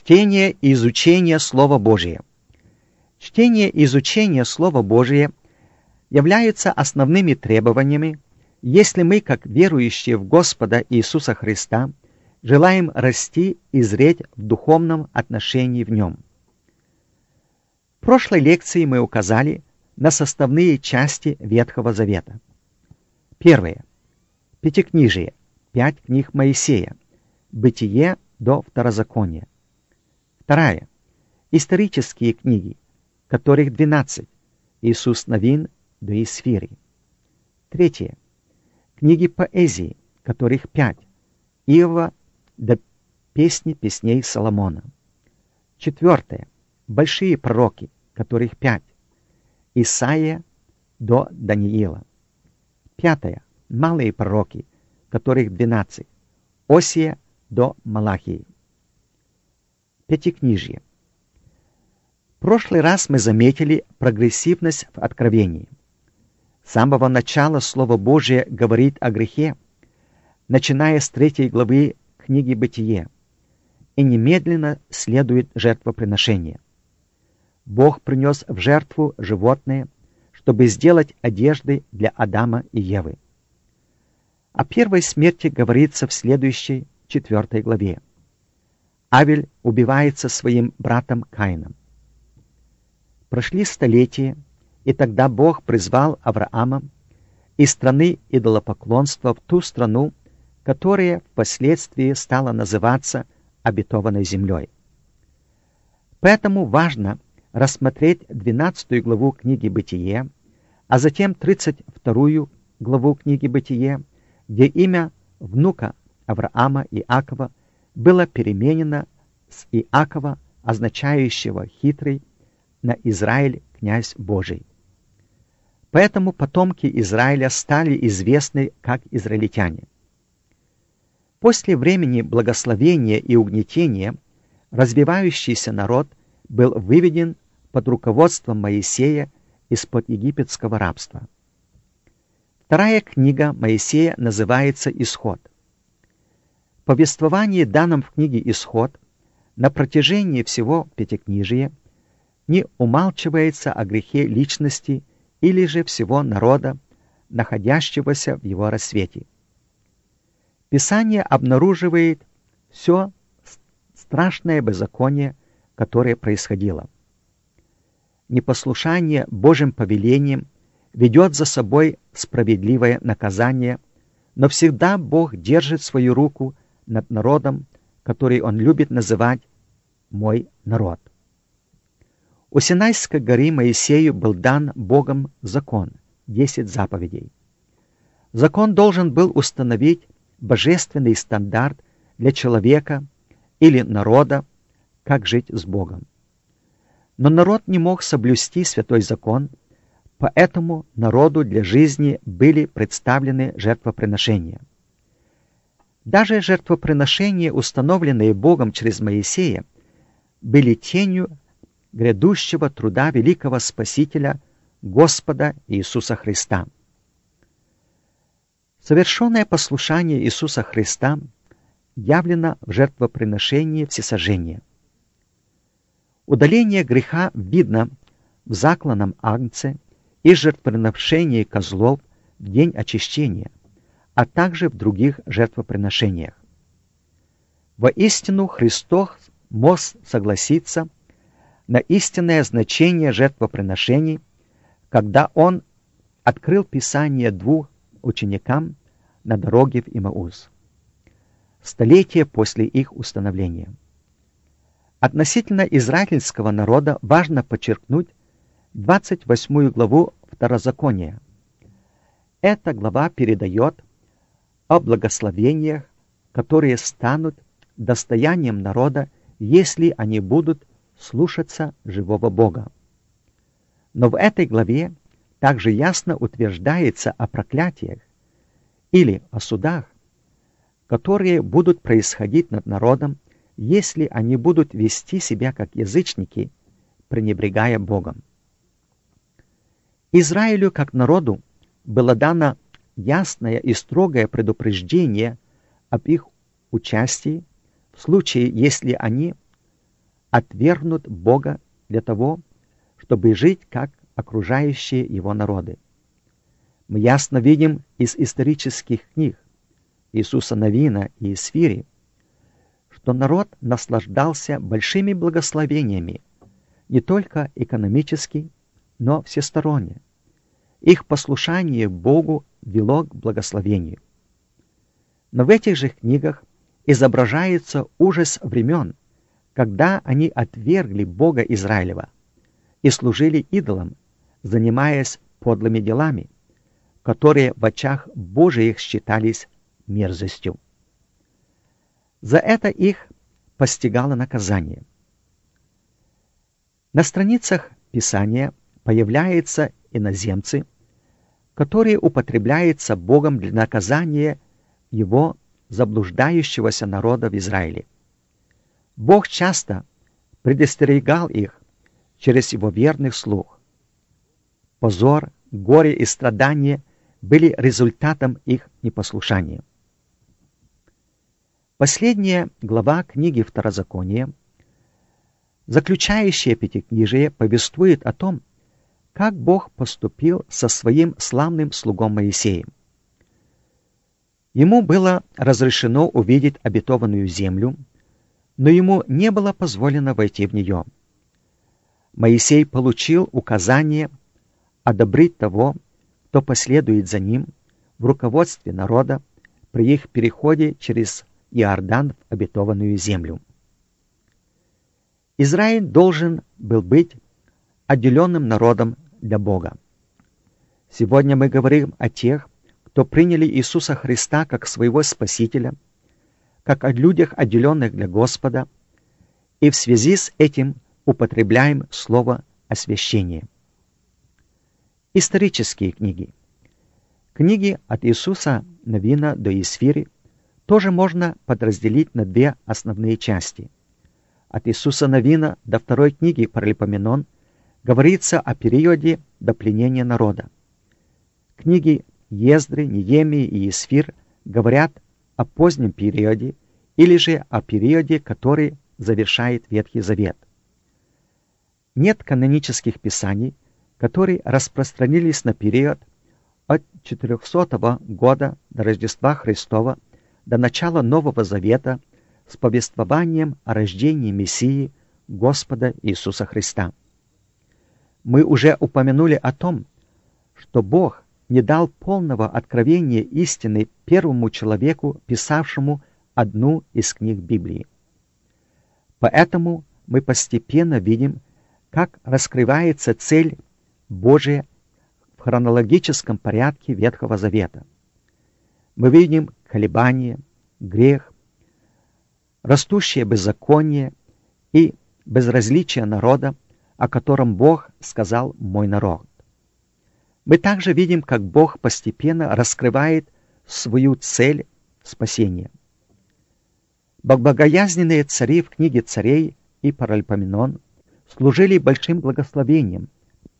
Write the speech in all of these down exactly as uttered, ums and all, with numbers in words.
Чтение и изучение Слова Божия. Чтение и изучение Слова Божия являются основными требованиями, если мы, как верующие в Господа Иисуса Христа, желаем расти и зреть в духовном отношении в Нем. В прошлой лекции мы указали на составные части Ветхого Завета. Первое. Пятикнижие. Пять книг Моисея. Бытие до Второзакония. Вторая. Исторические книги, которых двенадцать. Иисус Навин до Исфири. Третье. Книги поэзии, которых пять. Иова до Песни песней Соломона. Четвертое. Большие пророки, которых пять. Исаия до Даниила. Пятое. Малые пророки, которых двенадцать. Осия до Малахии. Пятикнижие. В прошлый раз мы заметили прогрессивность в откровении. С самого начала Слово Божие говорит о грехе, начиная с третьей главы книги Бытие, и немедленно следует жертвоприношение. Бог принес в жертву животное, чтобы сделать одежды для Адама и Евы. О первой смерти говорится в следующей, четвертой главе. Авель убивается своим братом Каином. Прошли столетия, и тогда Бог призвал Авраама из страны идолопоклонства в ту страну, которая впоследствии стала называться обетованной землей. Поэтому важно рассмотреть двенадцатую главу книги Бытие, а затем тридцать вторую главу книги Бытие, где имя внука Авраама Иакова было переменено с Иакова, означающего «хитрый», на Израиль, князь Божий. Поэтому потомки Израиля стали известны как израильтяне. После времени благословения и угнетения развивающийся народ был выведен под руководством Моисея из-под египетского рабства. Вторая книга Моисея называется «Исход». В повествовании, данном в книге «Исход», на протяжении всего Пятикнижия не умалчивается о грехе личности или же всего народа, находящегося в его рассвете. Писание обнаруживает все страшное беззаконие, которое происходило. Непослушание Божьим повелениям ведет за собой справедливое наказание, но всегда Бог держит свою руку над народом, который Он любит называть «мой народ». У Синайской горы Моисею был дан Богом закон, десять заповедей. Закон должен был установить божественный стандарт для человека или народа, как жить с Богом. Но народ не мог соблюсти святой закон, поэтому народу для жизни были представлены жертвоприношения. Даже жертвоприношения, установленные Богом через Моисея, были тенью грядущего труда великого Спасителя Господа Иисуса Христа. Совершенное послушание Иисуса Христа явлено в жертвоприношении всесожжения. Удаление греха видно в закланном агнце и жертвоприношении козлов в день очищения, а также в других жертвоприношениях. Воистину Христос мог согласиться на истинное значение жертвоприношений, когда Он открыл Писание двум ученикам на дороге в Имаус, столетия после их установления. Относительно израильского народа важно подчеркнуть двадцать восьмую главу Второзакония. Эта глава передает о благословениях, которые станут достоянием народа, если они будут слушаться живого Бога. Но в этой главе также ясно утверждается о проклятиях или о судах, которые будут происходить над народом, если они будут вести себя как язычники, пренебрегая Богом. Израилю как народу было дано ясное и строгое предупреждение об их участии в случае, если они отвергнут Бога для того, чтобы жить как окружающие его народы. Мы ясно видим из исторических книг Иисуса Навина и Исфири, что народ наслаждался большими благословениями, не только экономически, но всесторонне. Их послушание Богу вело к благословению. Но в этих же книгах изображается ужас времен, когда они отвергли Бога Израилева и служили идолам, занимаясь подлыми делами, которые в очах Божиих считались мерзостью. За это их постигало наказание. На страницах Писания появляются иноземцы, которые употребляются Богом для наказания его заблуждающегося народа в Израиле. Бог часто предостерегал их через его верных слуг. Позор, горе и страдания были результатом их непослушания. Последняя глава книги Второзакония, заключающая Пятикнижие, повествует о том, как Бог поступил со своим славным слугом Моисеем. Ему было разрешено увидеть обетованную землю, но ему не было позволено войти в нее. Моисей получил указание одобрить того, кто последует за ним в руководстве народа при их переходе через Иордан в обетованную землю. Израиль должен был быть отделенным народом для Бога. Сегодня мы говорим о тех, кто приняли Иисуса Христа как своего Спасителя, как о людях, отделенных для Господа, и в связи с этим употребляем слово «освящение». Исторические книги. Книги от Иисуса Навина до Исфири тоже можно подразделить на две основные части. От Иисуса Навина до второй книги Паралипоменон говорится о периоде до пленения народа. Книги Ездры, Неемии и Исфир говорят о позднем периоде или же о периоде, который завершает Ветхий Завет. Нет канонических писаний, которые распространились на период от четырехсотого года до Рождества Христова до начала Нового Завета с повествованием о рождении Мессии Господа Иисуса Христа. Мы уже упомянули о том, что Бог не дал полного откровения истины первому человеку, писавшему одну из книг Библии. Поэтому мы постепенно видим, как раскрывается цель Божия в хронологическом порядке Ветхого Завета. Мы видим колебания, грех, растущее беззаконие и безразличие народа, о котором Бог сказал «мой народ». Мы также видим, как Бог постепенно раскрывает свою цель спасения. Богобоязненные цари в книге Царей и Паралипоменон служили большим благословением,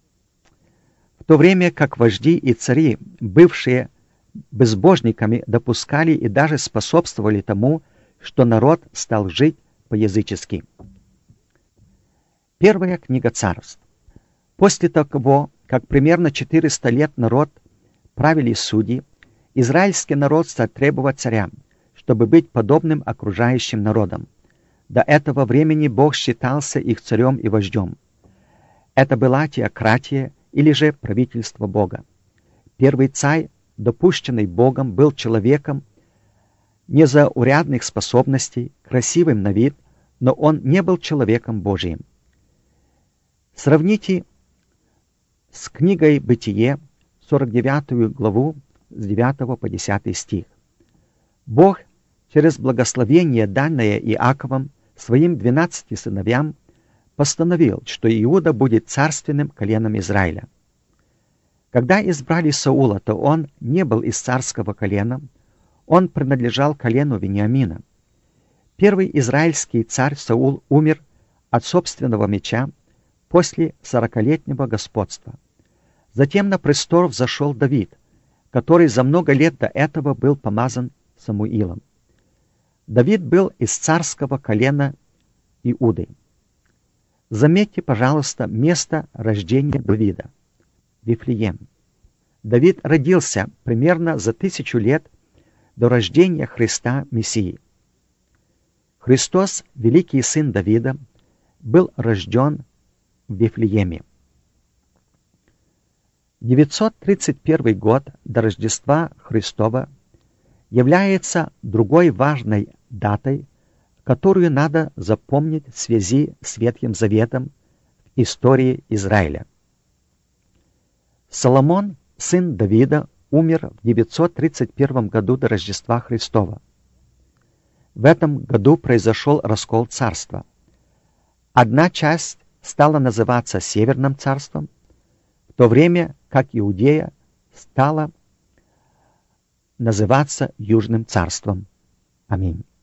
в то время как вожди и цари, бывшие безбожниками, допускали и даже способствовали тому, что народ стал жить по-язычески. Первая книга Царств. После того, как примерно четыреста лет народ правили судьи, израильский народ стал требовать царя, чтобы быть подобным окружающим народам. До этого времени Бог считался их царем и вождем. Это была теократия или же правительство Бога. Первый царь, допущенный Богом, был человеком незаурядных способностей, красивым на вид, но он не был человеком Божиим. Сравните с книгой Бытие, сорок девятую главу, с девятого по десятый стих. Бог через благословение, данное Иаковом своим двенадцати сыновьям, постановил, что Иуда будет царственным коленом Израиля. Когда избрали Саула, то он не был из царского колена, он принадлежал колену Вениамина. Первый израильский царь Саул умер от собственного меча после сорокалетнего господства. Затем на престол взошел Давид, который за много лет до этого был помазан Самуилом. Давид был из царского колена Иуды. Заметьте, пожалуйста, место рождения Давида – Вифлеем. Давид родился примерно за тысячу лет до рождения Христа Мессии. Христос, великий сын Давида, был рожден в Вифлееме. девятьсот тридцать первый год до Рождества Христова является другой важной датой, которую надо запомнить в связи с Ветхим Заветом в истории Израиля. Соломон, сын Давида, умер в девятьсот тридцать первом году до Рождества Христова. В этом году произошел раскол царства. Одна часть стала называться Северным царством, в то время как Иудея стала называться Южным царством. Аминь.